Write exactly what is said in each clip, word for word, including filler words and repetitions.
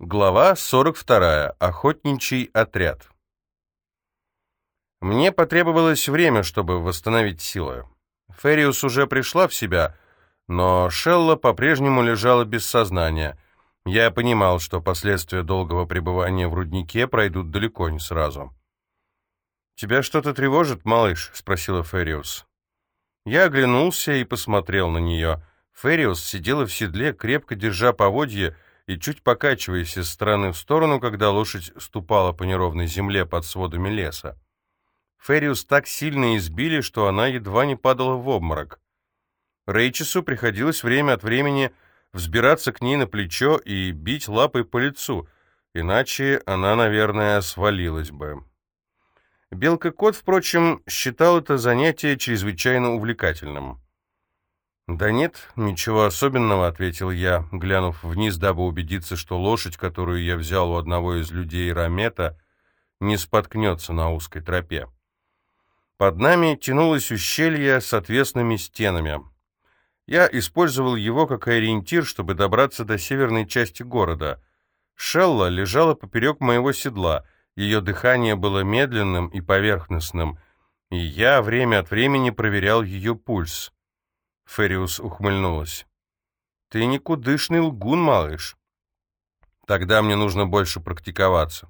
Глава сорок вторая. Охотничий отряд. Мне потребовалось время, чтобы восстановить силы. Фериус уже пришла в себя, но Шелла по-прежнему лежала без сознания. Я понимал, что последствия долгого пребывания в руднике пройдут далеко не сразу. «Тебя что-то тревожит, малыш?» — спросила Фериус. Я оглянулся и посмотрел на нее. Фериус сидела в седле, крепко держа поводье, и чуть покачиваясь из стороны в сторону, когда лошадь ступала по неровной земле под сводами леса. Фериус так сильно избили, что она едва не падала в обморок. Рейчесу приходилось время от времени взбираться к ней на плечо и бить лапой по лицу, иначе она, наверное, свалилась бы. Белка-кот, впрочем, считал это занятие чрезвычайно увлекательным. «Да нет, ничего особенного», — ответил я, глянув вниз, дабы убедиться, что лошадь, которую я взял у одного из людей Рамета, не споткнется на узкой тропе. Под нами тянулось ущелье с отвесными стенами. Я использовал его как ориентир, чтобы добраться до северной части города. Шелла лежала поперек моего седла, ее дыхание было медленным и поверхностным, и я время от времени проверял ее пульс. Фериус ухмыльнулась. «Ты никудышный лгун, малыш. Тогда мне нужно больше практиковаться».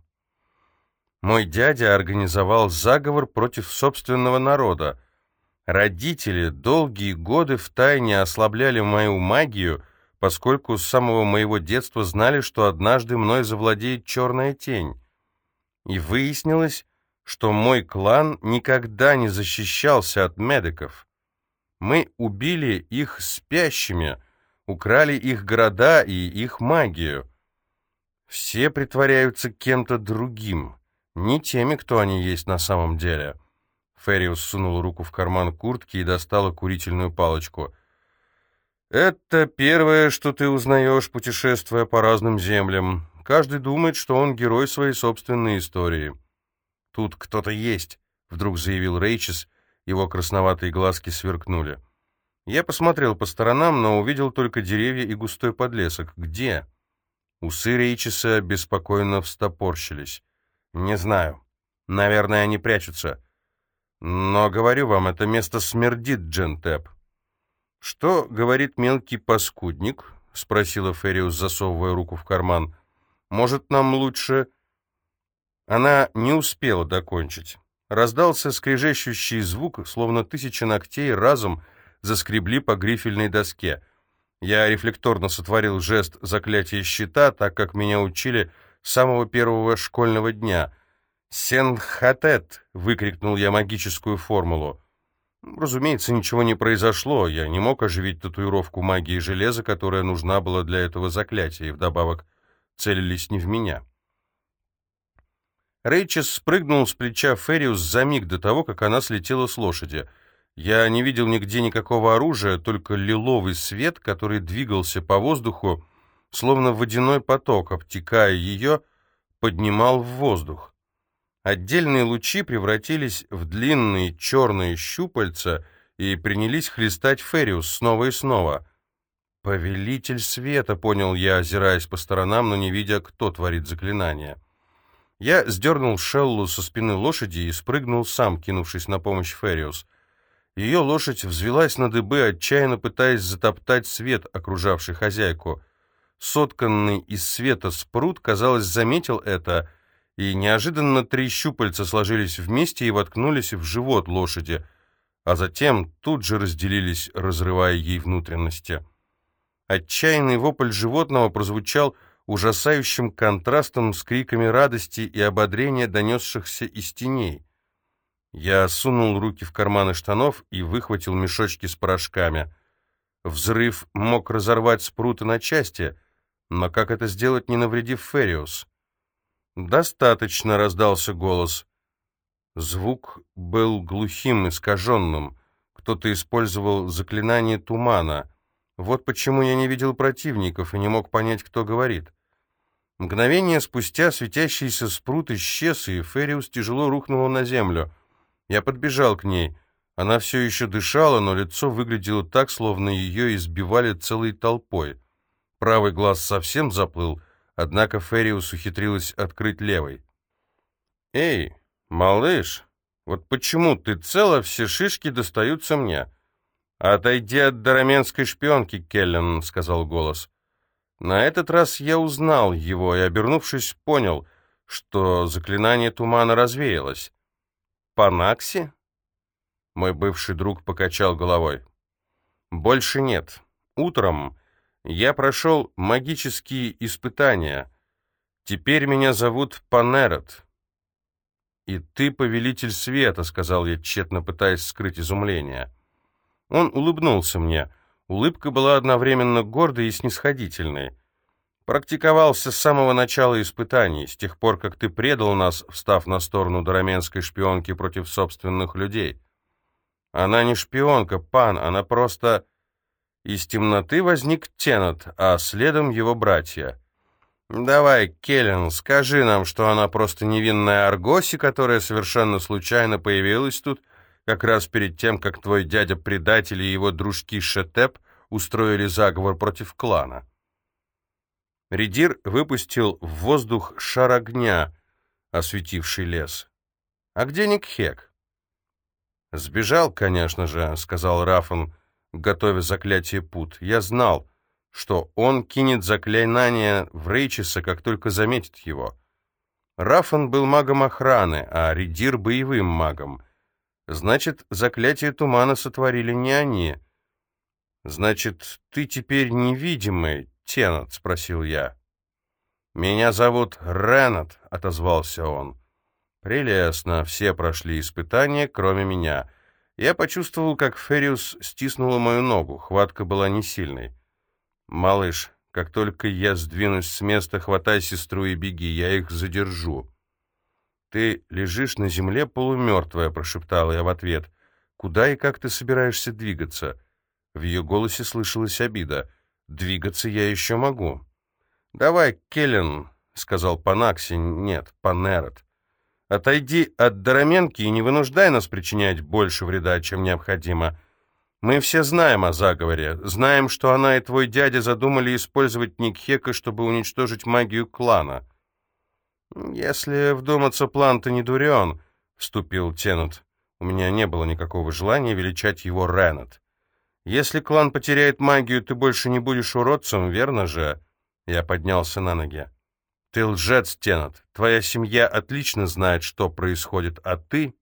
Мой дядя организовал заговор против собственного народа. Родители долгие годы втайне ослабляли мою магию, поскольку с самого моего детства знали, что однажды мной завладеет черная тень. И выяснилось, что мой клан никогда не защищался от медиков. Мы убили их спящими, украли их города и их магию. Все притворяются кем-то другим, не теми, кто они есть на самом деле. Фериус сунул руку в карман куртки и достала курительную палочку. «Это первое, что ты узнаешь, путешествуя по разным землям. Каждый думает, что он герой своей собственной истории». «Тут кто-то есть», — вдруг заявил Рейчес. Его красноватые глазки сверкнули. Я посмотрел по сторонам, но увидел только деревья и густой подлесок. «Где?» Усы Рейчеса беспокойно встопорщились. «Не знаю. Наверное, они прячутся. Но, говорю вам, это место смердит, Джентеп». «Что говорит мелкий паскудник?» — спросила Фериус, засовывая руку в карман. «Может, нам лучше...» Она не успела докончить. Раздался скрежещущий звук, словно тысяча ногтей разом заскребли по грифельной доске. Я рефлекторно сотворил жест заклятия щита, так как меня учили с самого первого школьного дня. «Сенхатет!» — выкрикнул я магическую формулу. Разумеется, ничего не произошло. Я не мог оживить татуировку магии железа, которая нужна была для этого заклятия, и вдобавок целились не в меня. Рейчес спрыгнул с плеча Фериус за миг до того, как она слетела с лошади. Я не видел нигде никакого оружия, только лиловый свет, который двигался по воздуху, словно водяной поток, обтекая ее, поднимал в воздух. Отдельные лучи превратились в длинные черные щупальца и принялись хлестать Фериус снова и снова. «Повелитель света», — понял я, озираясь по сторонам, но не видя, кто творит заклинание. Я сдернул Шеллу со спины лошади и спрыгнул сам, кинувшись на помощь Фериус. Ее лошадь взвелась на дыбы, отчаянно пытаясь затоптать свет, окружавший хозяйку. Сотканный из света спрут, казалось, заметил это, и неожиданно три щупальца сложились вместе и воткнулись в живот лошади, а затем тут же разделились, разрывая ей внутренности. Отчаянный вопль животного прозвучал ужасающим контрастом с криками радости и ободрения, донесшихся из теней. Я сунул руки в карманы штанов и выхватил мешочки с порошками. Взрыв мог разорвать спруты на части, но как это сделать, не навредив Фериус? «Достаточно», — раздался голос. Звук был глухим, искаженным. Кто-то использовал заклинание тумана. Вот почему я не видел противников и не мог понять, кто говорит. Мгновение спустя светящийся спрут исчез, и Фериус тяжело рухнула на землю. Я подбежал к ней. Она все еще дышала, но лицо выглядело так, словно ее избивали целой толпой. Правый глаз совсем заплыл, однако Фериус ухитрилась открыть левой. «Эй, малыш, вот почему ты цела, все шишки достаются мне?» «Отойди от дараменской шпионки, Келлен», — сказал голос. На этот раз я узнал его и, обернувшись, понял, что заклинание тумана развеялось. «Панакси?» Мой бывший друг покачал головой. «Больше нет. Утром я прошел магические испытания. Теперь меня зовут Панерот». «И ты повелитель света», — сказал я, тщетно пытаясь скрыть изумление. Он улыбнулся мне. Улыбка была одновременно гордой и снисходительной. «Практиковался с самого начала испытаний, с тех пор, как ты предал нас, встав на сторону дараменской шпионки против собственных людей. Она не шпионка, пан, она просто...» Из темноты возник Теннет, а следом его братья. «Давай, Келлен, скажи нам, что она просто невинная Аргоси, которая совершенно случайно появилась тут, как раз перед тем, как твой дядя-предатель и его дружки Шетеп устроили заговор против клана». Ридир выпустил в воздух шар огня, осветивший лес. «А где Никхек?» «Сбежал, конечно же», — сказал Рафан, готовя заклятие пут. «Я знал, что он кинет заклинание в Рейчиса, как только заметит его. Рафан был магом охраны, а Ридир — боевым магом. Значит, заклятие тумана сотворили не они. Значит, ты теперь невидимый, Теннет?» — спросил я. «Меня зовут Ренат», — отозвался он. «Прелестно, все прошли испытания, кроме меня». Я почувствовал, как Фериус стиснула мою ногу, хватка была не сильной. «Малыш, как только я сдвинусь с места, хватай сестру и беги, я их задержу». «Ты лежишь на земле полумертвая», — прошептала я в ответ. «Куда и как ты собираешься двигаться?» В ее голосе слышалась обида. «Двигаться я еще могу». «Давай, Келлен», — сказал Панакси, нет, Панерот. «Отойди от Дараменки и не вынуждай нас причинять больше вреда, чем необходимо. Мы все знаем о заговоре, знаем, что она и твой дядя задумали использовать Никхека, чтобы уничтожить магию клана». «Если вдуматься, план-то не дурен», — вступил Теннет. У меня не было никакого желания величать его Ренат. «Если клан потеряет магию, ты больше не будешь уродцем, верно же?» Я поднялся на ноги. «Ты лжец, Теннет. Твоя семья отлично знает, что происходит, а ты...»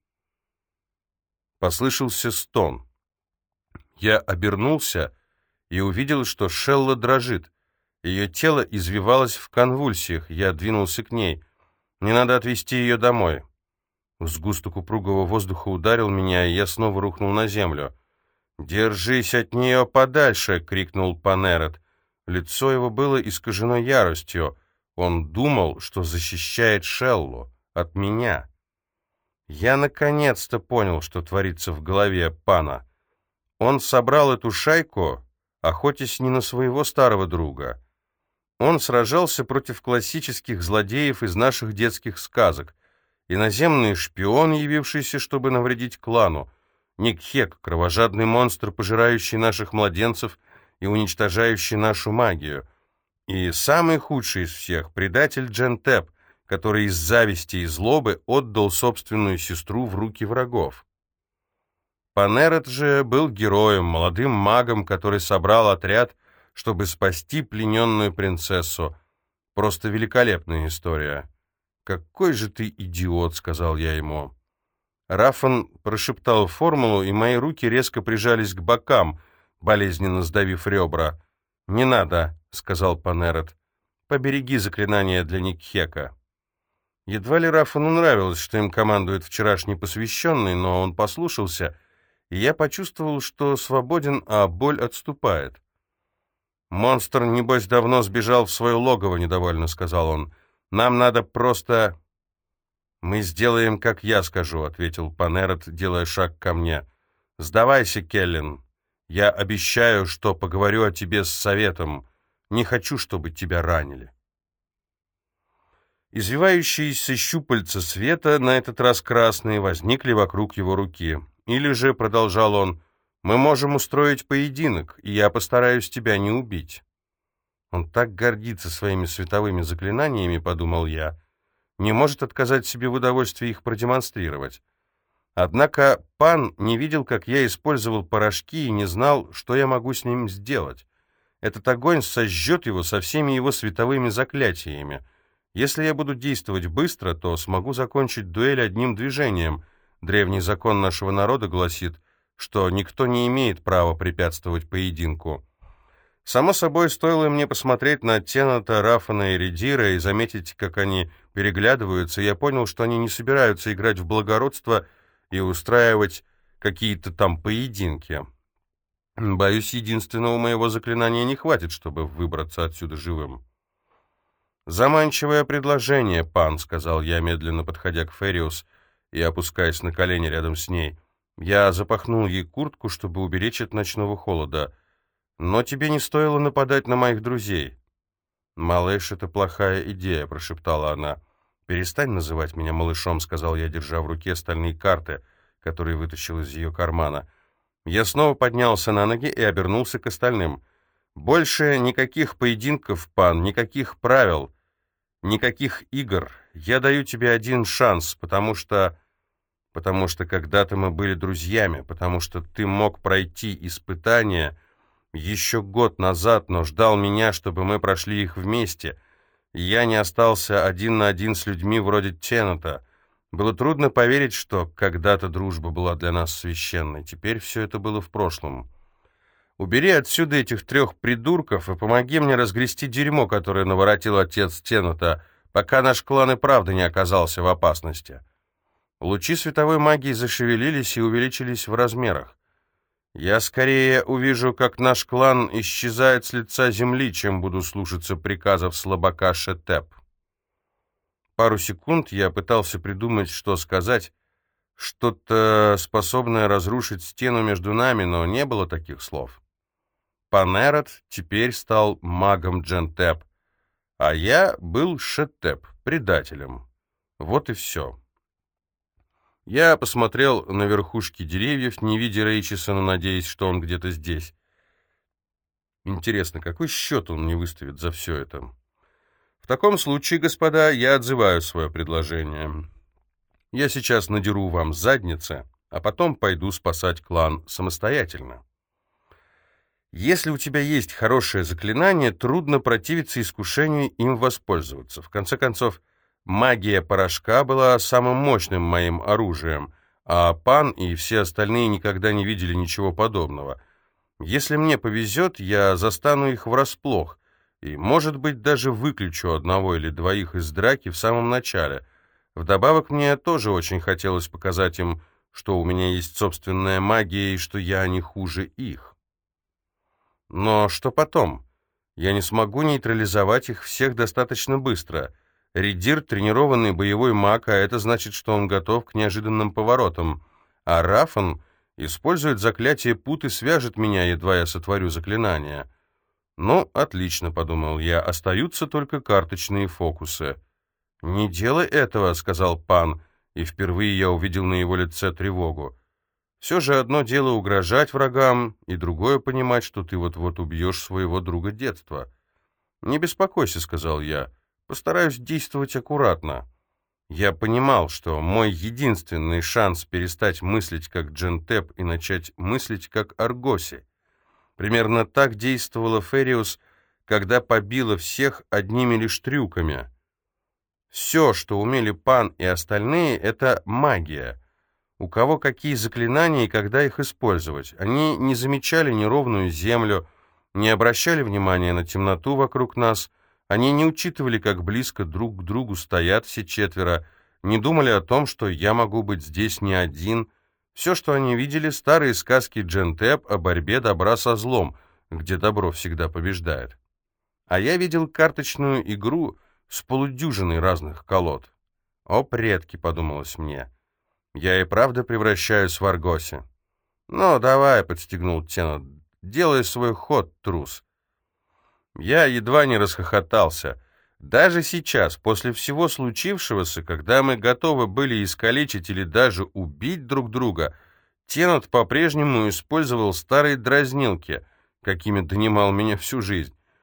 Послышался стон. Я обернулся и увидел, что Шелла дрожит. Ее тело извивалось в конвульсиях. Я двинулся к ней. «Мне надо отвезти ее домой». Сгусток упругого воздуха ударил меня, и я снова рухнул на землю. «Держись от нее подальше!» — крикнул Панерот. Лицо его было искажено яростью. Он думал, что защищает Шеллу от меня. Я наконец-то понял, что творится в голове пана. Он собрал эту шайку, охотясь не на своего старого друга. Он сражался против классических злодеев из наших детских сказок. Иноземный шпион, явившийся, чтобы навредить клану. Никхек, кровожадный монстр, пожирающий наших младенцев и уничтожающий нашу магию. И самый худший из всех — предатель Джентеп, который из зависти и злобы отдал собственную сестру в руки врагов. Панерот же был героем, молодым магом, который собрал отряд, чтобы спасти плененную принцессу. Просто великолепная история. «Какой же ты идиот», — сказал я ему. Рафан прошептал формулу, и мои руки резко прижались к бокам, болезненно сдавив ребра. «Не надо», — сказал Панерот. «Побереги заклинание для Никхека». Едва ли Рафану нравилось, что им командует вчерашний посвященный, но он послушался, и я почувствовал, что свободен, а боль отступает. «Монстр, небось, давно сбежал в свое логово», — недовольно сказал он. «Нам надо просто...» «Мы сделаем, как я скажу», — ответил Панерот, делая шаг ко мне. «Сдавайся, Келлен. Я обещаю, что поговорю о тебе с советом. Не хочу, чтобы тебя ранили». Извивающиеся щупальца света, на этот раз красные, возникли вокруг его руки. «Или же», — продолжал он, — «мы можем устроить поединок, и я постараюсь тебя не убить». Он так гордится своими световыми заклинаниями, подумал я, не может отказать себе в удовольствии их продемонстрировать. Однако пан не видел, как я использовал порошки, и не знал, что я могу с ним сделать. Этот огонь сожжет его со всеми его световыми заклятиями. Если я буду действовать быстро, то смогу закончить дуэль одним движением. Древний закон нашего народа гласит, что никто не имеет права препятствовать поединку. Само собой, стоило мне посмотреть на Тената, Рафана и Редира и заметить, как они переглядываются, я понял, что они не собираются играть в благородство и устраивать какие-то там поединки. Боюсь, единственного моего заклинания не хватит, чтобы выбраться отсюда живым. «Заманчивое предложение, пан», — сказал я, медленно подходя к Фериус и опускаясь на колени рядом с ней. Я запахнул ей куртку, чтобы уберечь от ночного холода. «Но тебе не стоило нападать на моих друзей». «Малыш, это плохая идея», — прошептала она. «Перестань называть меня малышом», — сказал я, держа в руке стальные карты, которые вытащил из ее кармана. Я снова поднялся на ноги и обернулся к остальным. «Больше никаких поединков, пан, никаких правил, никаких игр. Я даю тебе один шанс, потому что... потому что когда-то мы были друзьями, потому что ты мог пройти испытания еще год назад, но ждал меня, чтобы мы прошли их вместе. Я не остался один на один с людьми вроде Тената. Было трудно поверить, что когда-то дружба была для нас священной. Теперь все это было в прошлом. Убери отсюда этих трех придурков и помоги мне разгрести дерьмо, которое наворотил отец Тената, пока наш клан и правда не оказался в опасности». Лучи световой магии зашевелились и увеличились в размерах. «Я скорее увижу, как наш клан исчезает с лица земли, чем буду слушаться приказов слабака Шетеп». Пару секунд я пытался придумать, что сказать, что-то способное разрушить стену между нами, но не было таких слов. Панерот теперь стал магом Джентеп, а я был Шетеп, предателем. Вот и все. Я посмотрел на верхушки деревьев, не видя Рейчеса, надеясь, что он где-то здесь. Интересно, какой счет он мне выставит за все это? В таком случае, господа, я отзываю свое предложение. Я сейчас надеру вам задницы, а потом пойду спасать клан самостоятельно. Если у тебя есть хорошее заклинание, трудно противиться искушению им воспользоваться. В конце концов, магия порошка была самым мощным моим оружием, а пан и все остальные никогда не видели ничего подобного. Если мне повезет, я застану их врасплох, и, может быть, даже выключу одного или двоих из драки в самом начале. Вдобавок, мне тоже очень хотелось показать им, что у меня есть собственная магия и что я не хуже их. Но что потом? Я не смогу нейтрализовать их всех достаточно быстро. Редир — тренированный боевой маг, а это значит, что он готов к неожиданным поворотам. А Рафан использует заклятие пут и свяжет меня, едва я сотворю заклинание. «Ну, отлично», — подумал я, — «остаются только карточные фокусы». «Не делай этого», — сказал пан, и впервые я увидел на его лице тревогу. «Все же одно дело угрожать врагам, и другое понимать, что ты вот-вот убьешь своего друга детства». «Не беспокойся», — сказал я, — «постараюсь действовать аккуратно». Я понимал, что мой единственный шанс перестать мыслить как Джентеп и начать мыслить как Аргоси. Примерно так действовала Фериус, когда побила всех одними лишь трюками. Все, что умели пан и остальные, — это магия. У кого какие заклинания и когда их использовать. Они не замечали неровную землю, не обращали внимания на темноту вокруг нас, они не учитывали, как близко друг к другу стоят все четверо, не думали о том, что я могу быть здесь не один. Все, что они видели, — старые сказки Джентеп о борьбе добра со злом, где добро всегда побеждает. А я видел карточную игру с полудюжиной разных колод. «О, предки», — подумалось мне, — «я и правда превращаюсь в Аргоси». «Ну, давай», — подстегнул Теннет, — «делай свой ход, трус». Я едва не расхохотался. Даже сейчас, после всего случившегося, когда мы готовы были искалечить или даже убить друг друга, Теннет по-прежнему использовал старые дразнилки, какими донимал меня всю жизнь.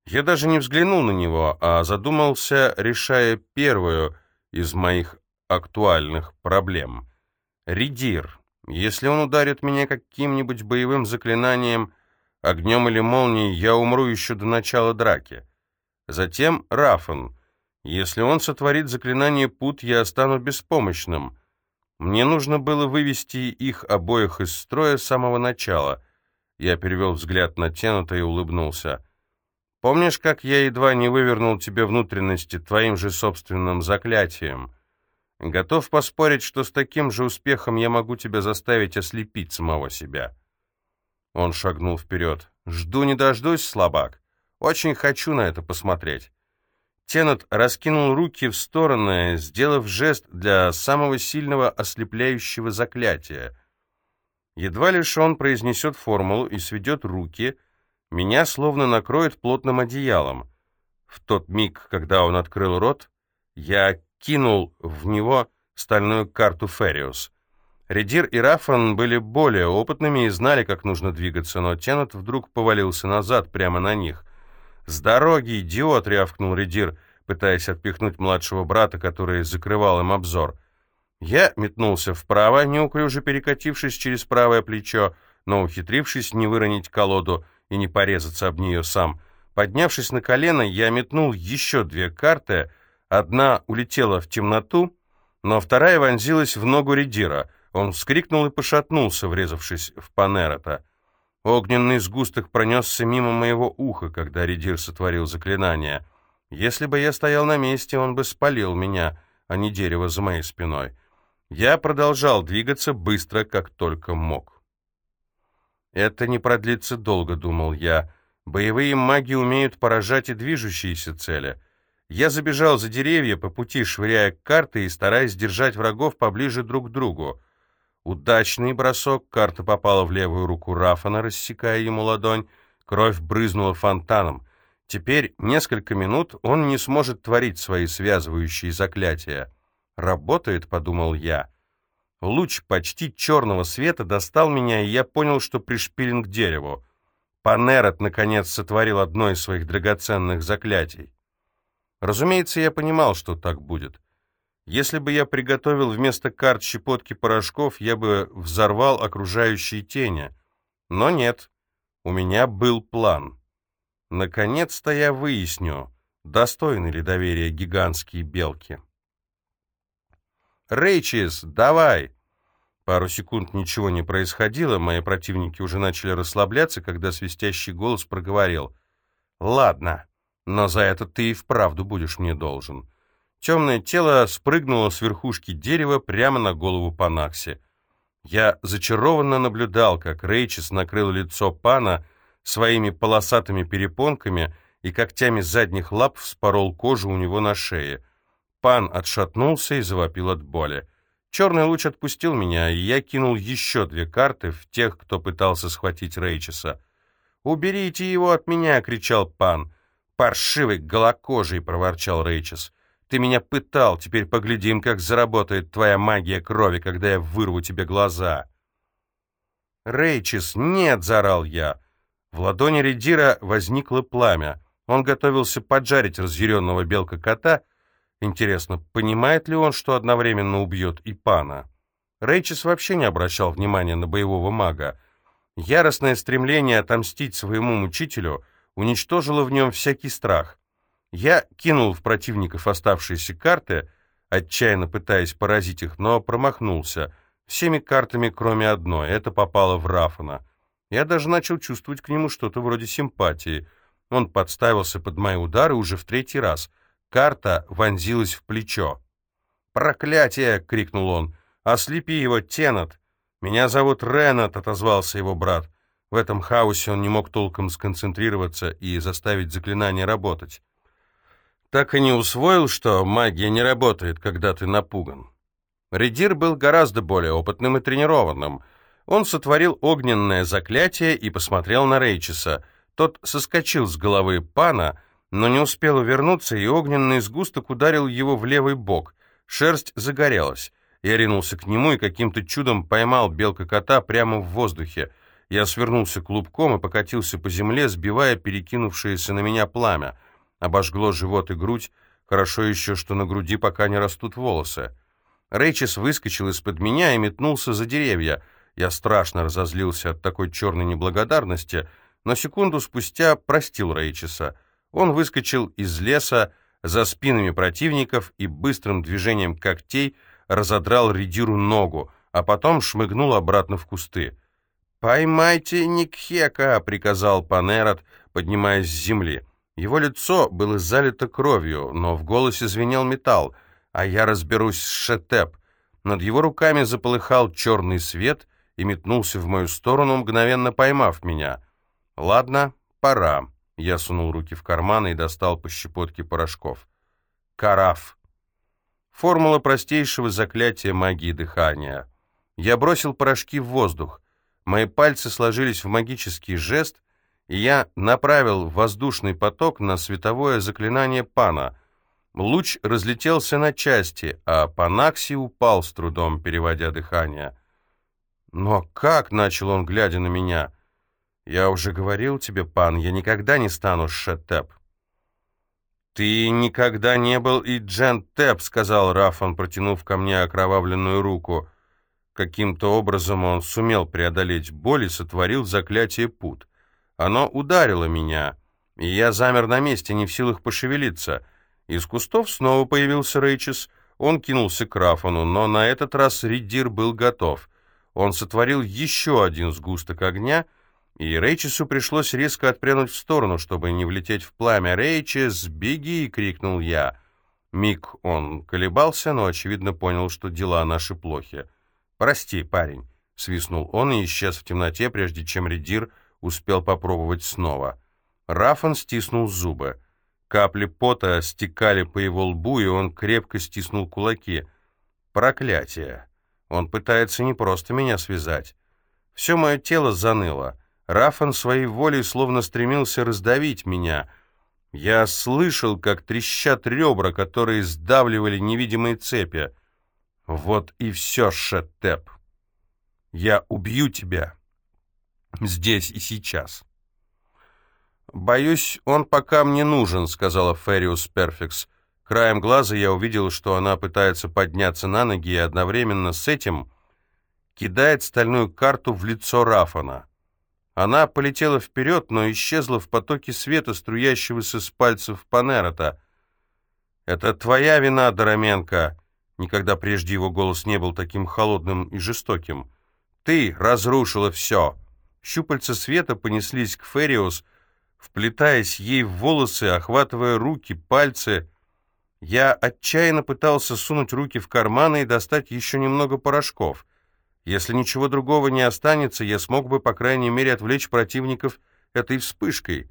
Я даже не взглянул на него, а задумался, решая первую из моих актуальных проблем. Ридир. Если он ударит меня каким-нибудь боевым заклинанием, огнем или молнией, я умру еще до начала драки. Затем Рафан. Если он сотворит заклинание пут, я стану беспомощным. Мне нужно было вывести их обоих из строя с самого начала. Я перевел взгляд на Теннета и улыбнулся. «Помнишь, как я едва не вывернул тебе внутренности твоим же собственным заклятием? Готов поспорить, что с таким же успехом я могу тебя заставить ослепить самого себя». Он шагнул вперед. «Жду не дождусь, слабак. Очень хочу на это посмотреть». Теннет раскинул руки в стороны, сделав жест для самого сильного ослепляющего заклятия. Едва лишь он произнесет формулу и сведет руки, меня словно накроет плотным одеялом. В тот миг, когда он открыл рот, я кинул в него стальную карту Фериус. Ридир и Рафан были более опытными и знали, как нужно двигаться, но Теннет вдруг повалился назад, прямо на них. «С дороги, идиот!» — рявкнул Ридир, пытаясь отпихнуть младшего брата, который закрывал им обзор. Я метнулся вправо, неуклюже перекатившись через правое плечо, но ухитрившись не выронить колоду и не порезаться об нее сам. Поднявшись на колено, я метнул еще две карты. Одна улетела в темноту, но вторая вонзилась в ногу Ридира. Он вскрикнул и пошатнулся, врезавшись в Панерата. Огненный сгусток пронесся мимо моего уха, когда Ридир сотворил заклинание. Если бы я стоял на месте, он бы спалил меня, а не дерево за моей спиной. Я продолжал двигаться быстро, как только мог. «Это не продлится долго», — думал я. «Боевые маги умеют поражать и движущиеся цели». Я забежал за деревья, по пути швыряя карты и стараясь держать врагов поближе друг к другу. Удачный бросок, карта попала в левую руку Рафана, рассекая ему ладонь, кровь брызнула фонтаном. Теперь несколько минут он не сможет творить свои связывающие заклятия. «Работает», — подумал я. Луч почти черного света достал меня, и я понял, что пришпилен к дереву. Панерат, наконец, сотворил одно из своих драгоценных заклятий. Разумеется, я понимал, что так будет. Если бы я приготовил вместо карт щепотки порошков, я бы взорвал окружающие тени. Но нет, у меня был план. Наконец-то я выясню, достойны ли доверия гигантские белки. «Рейчис, давай!» Пару секунд ничего не происходило, мои противники уже начали расслабляться, когда свистящий голос проговорил. «Ладно, но за это ты и вправду будешь мне должен». Темное тело спрыгнуло с верхушки дерева прямо на голову Панакси. Я зачарованно наблюдал, как Рейчис накрыл лицо Пана своими полосатыми перепонками и когтями задних лап вспорол кожу у него на шее. Пан отшатнулся и завопил от боли. Черный луч отпустил меня, и я кинул еще две карты в тех, кто пытался схватить Рейчиса. «Уберите его от меня!» — кричал Пан. «Паршивый, голокожий!» — проворчал Рейчис. «Ты меня пытал, теперь поглядим, как заработает твоя магия крови, когда я вырву тебе глаза!» «Рейчис, нет!» — заорал я. В ладони Ридира возникло пламя. Он готовился поджарить разъяренного белка-кота. Интересно, понимает ли он, что одновременно убьет и Пана? Рейчис вообще не обращал внимания на боевого мага. Яростное стремление отомстить своему мучителю уничтожило в нем всякий страх. Я кинул в противников оставшиеся карты, отчаянно пытаясь поразить их, но промахнулся. Всеми картами, кроме одной. Это попало в Рафана. Я даже начал чувствовать к нему что-то вроде симпатии. Он подставился под мои удары уже в третий раз. Карта вонзилась в плечо. «Проклятие!» — крикнул он. «Ослепи его, Теннет!» «Меня зовут Ренат», — отозвался его брат. В этом хаосе он не мог толком сконцентрироваться и заставить заклинание работать. Так и не усвоил, что магия не работает, когда ты напуган. Ридир был гораздо более опытным и тренированным. Он сотворил огненное заклятие и посмотрел на Рейчиса. Тот соскочил с головы Пана, но не успел увернуться, и огненный сгусток ударил его в левый бок. Шерсть загорелась. Я ринулся к нему и каким-то чудом поймал белка-кота прямо в воздухе. Я свернулся клубком и покатился по земле, сбивая перекинувшееся на меня пламя. Обожгло живот и грудь, хорошо еще, что на груди пока не растут волосы. Рейчес выскочил из-под меня и метнулся за деревья. Я страшно разозлился от такой черной неблагодарности, но секунду спустя простил Рейчеса. Он выскочил из леса за спинами противников и быстрым движением когтей разодрал Ридиру ногу, а потом шмыгнул обратно в кусты. «Поймайте Никхека!» — приказал Панерот, поднимаясь с земли. Его лицо было залито кровью, но в голосе звенел металл. «А я разберусь с Шетеп». Над его руками заполыхал черный свет и метнулся в мою сторону, мгновенно поймав меня. «Ладно, пора». Я сунул руки в карманы и достал по щепотке порошков. «Караф». Формула простейшего заклятия магии дыхания. Я бросил порошки в воздух. Мои пальцы сложились в магический жест, и я направил воздушный поток на световое заклинание Пана. Луч разлетелся на части, а Панакси упал с трудом, переводя дыхание. «Но как?» — начал он, глядя на меня. «Я уже говорил тебе, Пан, я никогда не стану Шетеп». «Ты никогда не был и Джентеп», — сказал Рафан, протянув ко мне окровавленную руку. Каким-то образом он сумел преодолеть боль и сотворил заклятие пут. Оно ударило меня, и я замер на месте, не в силах пошевелиться. Из кустов снова появился Рейчес. Он кинулся к Рафану, но на этот раз Ридир был готов. Он сотворил еще один сгусток огня, и Рейчесу пришлось резко отпрянуть в сторону, чтобы не влететь в пламя. «Рейчес, беги!» — крикнул я. Миг он колебался, но, очевидно, понял, что дела наши плохи. «Прости, парень», — свистнул он и исчез в темноте, прежде чем Ридир успел попробовать снова. Рафан стиснул зубы. Капли пота стекали по его лбу, и он крепко стиснул кулаки. «Проклятие! Он пытается не просто меня связать. Все мое тело заныло. Рафан своей волей словно стремился раздавить меня. Я слышал, как трещат ребра, которые сдавливали невидимые цепи. Вот и все, Шетеп. Я убью тебя. Здесь и сейчас». «Боюсь, он пока мне нужен», — сказала Фериус Перфекс. Краем глаза я увидел, что она пытается подняться на ноги и одновременно с этим кидает стальную карту в лицо Рафана. Она полетела вперед, но исчезла в потоке света, струящегося с пальцев Панерота. «Это твоя вина, Дороменко». Никогда прежде его голос не был таким холодным и жестоким. «Ты разрушила все!» Щупальца света понеслись к Фериус, вплетаясь ей в волосы, охватывая руки, пальцы. Я отчаянно пытался сунуть руки в карманы и достать еще немного порошков. Если ничего другого не останется, я смог бы, по крайней мере, отвлечь противников этой вспышкой.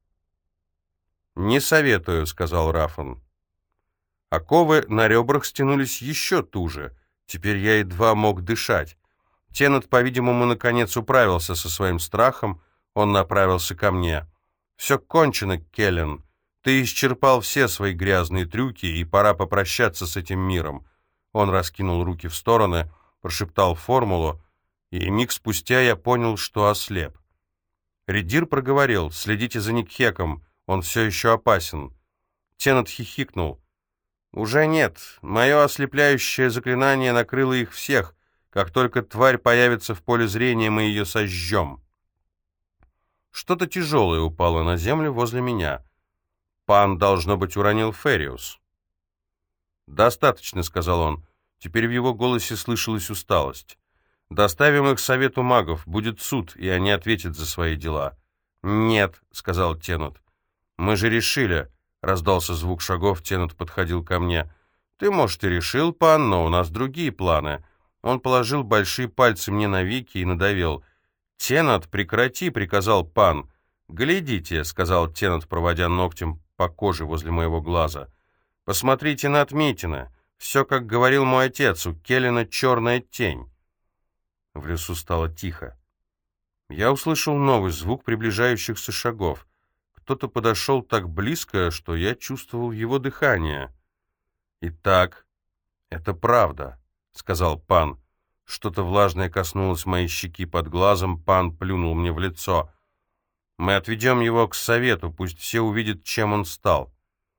«Не советую», — сказал Рафан. Оковы на ребрах стянулись еще туже. Теперь я едва мог дышать. Теннет, по-видимому, наконец управился со своим страхом. Он направился ко мне. «Все кончено, Келлен. Ты исчерпал все свои грязные трюки, и пора попрощаться с этим миром». Он раскинул руки в стороны, прошептал формулу, и миг спустя я понял, что ослеп. Ридир проговорил: «Следите за Никхеком, он все еще опасен». Теннет хихикнул. «Уже нет. Мое ослепляющее заклинание накрыло их всех. Как только тварь появится в поле зрения, мы ее сожжем». Что-то тяжелое упало на землю возле меня. Пан, должно быть, уронил Фериус. «Достаточно», — сказал он. Теперь в его голосе слышалась усталость. «Доставим их совету магов. Будет суд, и они ответят за свои дела». «Нет», — сказал Теннет. «Мы же решили». Раздался звук шагов, Теннет подходил ко мне. «Ты, может, и решил, Пан, но у нас другие планы». Он положил большие пальцы мне на веки и надавил. «Теннет, прекрати», — приказал Пан. «Глядите», — сказал Теннет, проводя ногтем по коже возле моего глаза. «Посмотрите на отметины. Все, как говорил мой отец, у Келлена черная тень». В лесу стало тихо. Я услышал новый звук приближающихся шагов. Кто-то подошел так близко, что я чувствовал его дыхание. «Итак, это правда», — сказал Пан. Что-то влажное коснулось моей щеки под глазом, пан плюнул мне в лицо. «Мы отведем его к совету, пусть все увидят, чем он стал».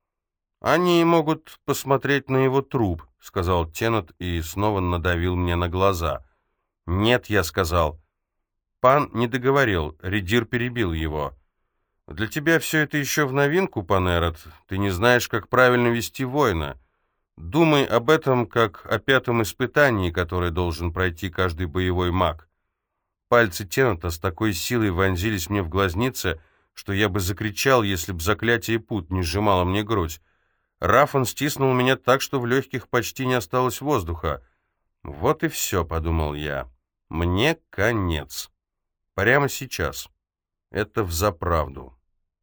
«Они могут посмотреть на его труп», — сказал Теннет и снова надавил мне на глаза. «Нет», — я сказал. Пан не договорил, Редир перебил его. «Для тебя все это еще в новинку, пан Эрот. Ты не знаешь, как правильно вести воина. Думай об этом, как о пятом испытании, которое должен пройти каждый боевой маг». Пальцы Теннета с такой силой вонзились мне в глазницы, что я бы закричал, если б заклятие пут не сжимало мне грудь. Рафан стиснул меня так, что в легких почти не осталось воздуха. «Вот и все», — подумал я. «Мне конец. Прямо сейчас. Это взаправду».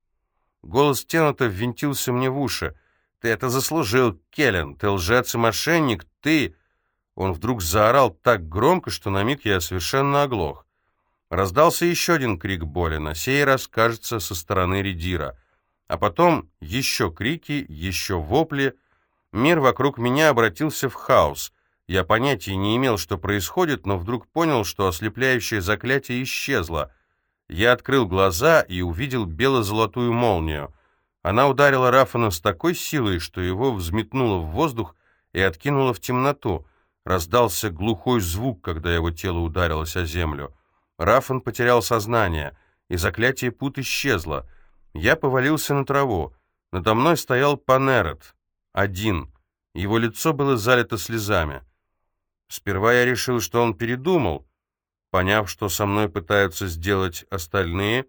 Голос Теннета ввинтился мне в уши. «Ты это заслужил, Келлен! Ты лжец и мошенник! Ты...» Он вдруг заорал так громко, что на миг я совершенно оглох. Раздался еще один крик боли, на сей раз, кажется, со стороны Редира. А потом еще крики, еще вопли. Мир вокруг меня обратился в хаос. Я понятия не имел, что происходит, но вдруг понял, что ослепляющее заклятие исчезло. Я открыл глаза и увидел бело-золотую молнию. Она ударила Рафана с такой силой, что его взметнуло в воздух и откинуло в темноту. Раздался глухой звук, когда его тело ударилось о землю. Рафан потерял сознание, и заклятие пут исчезло. Я повалился на траву. Надо мной стоял пан Эрот. Один. Его лицо было залито слезами. Сперва я решил, что он передумал. Поняв, что со мной пытаются сделать остальные,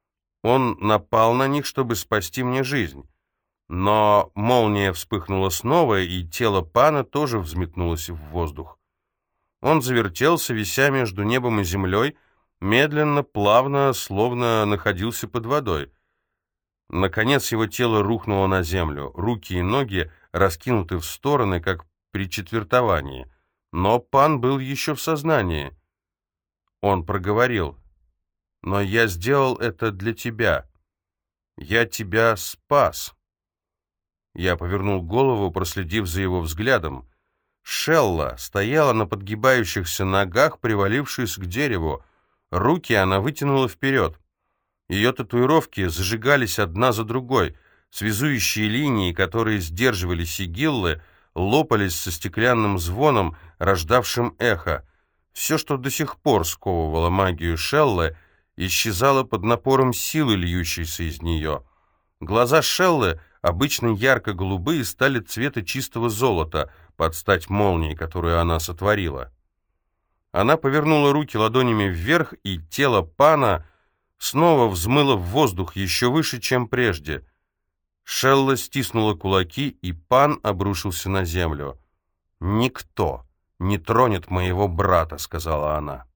он напал на них, чтобы спасти мне жизнь. Но молния вспыхнула снова, и тело пана тоже взметнулось в воздух. Он завертелся, вися между небом и землей, медленно, плавно, словно находился под водой. Наконец его тело рухнуло на землю, руки и ноги раскинуты в стороны, как при четвертовании. Но пан был еще в сознании. Он проговорил: «Но я сделал это для тебя. Я тебя спас». Я повернул голову, проследив за его взглядом. Шелла стояла на подгибающихся ногах, привалившись к дереву. Руки она вытянула вперед. Ее татуировки зажигались одна за другой. Связующие линии, которые сдерживали сигиллы, лопались со стеклянным звоном, рождавшим эхо. Все, что до сих пор сковывало магию Шеллы, исчезало под напором силы, льющейся из нее. Глаза Шеллы, обычно ярко-голубые, стали цвета чистого золота, под стать молнии, которую она сотворила. Она повернула руки ладонями вверх, и тело пана снова взмыло в воздух еще выше, чем прежде. Шелла стиснула кулаки, и пан обрушился на землю. «Никто не тронет моего брата», — сказала она.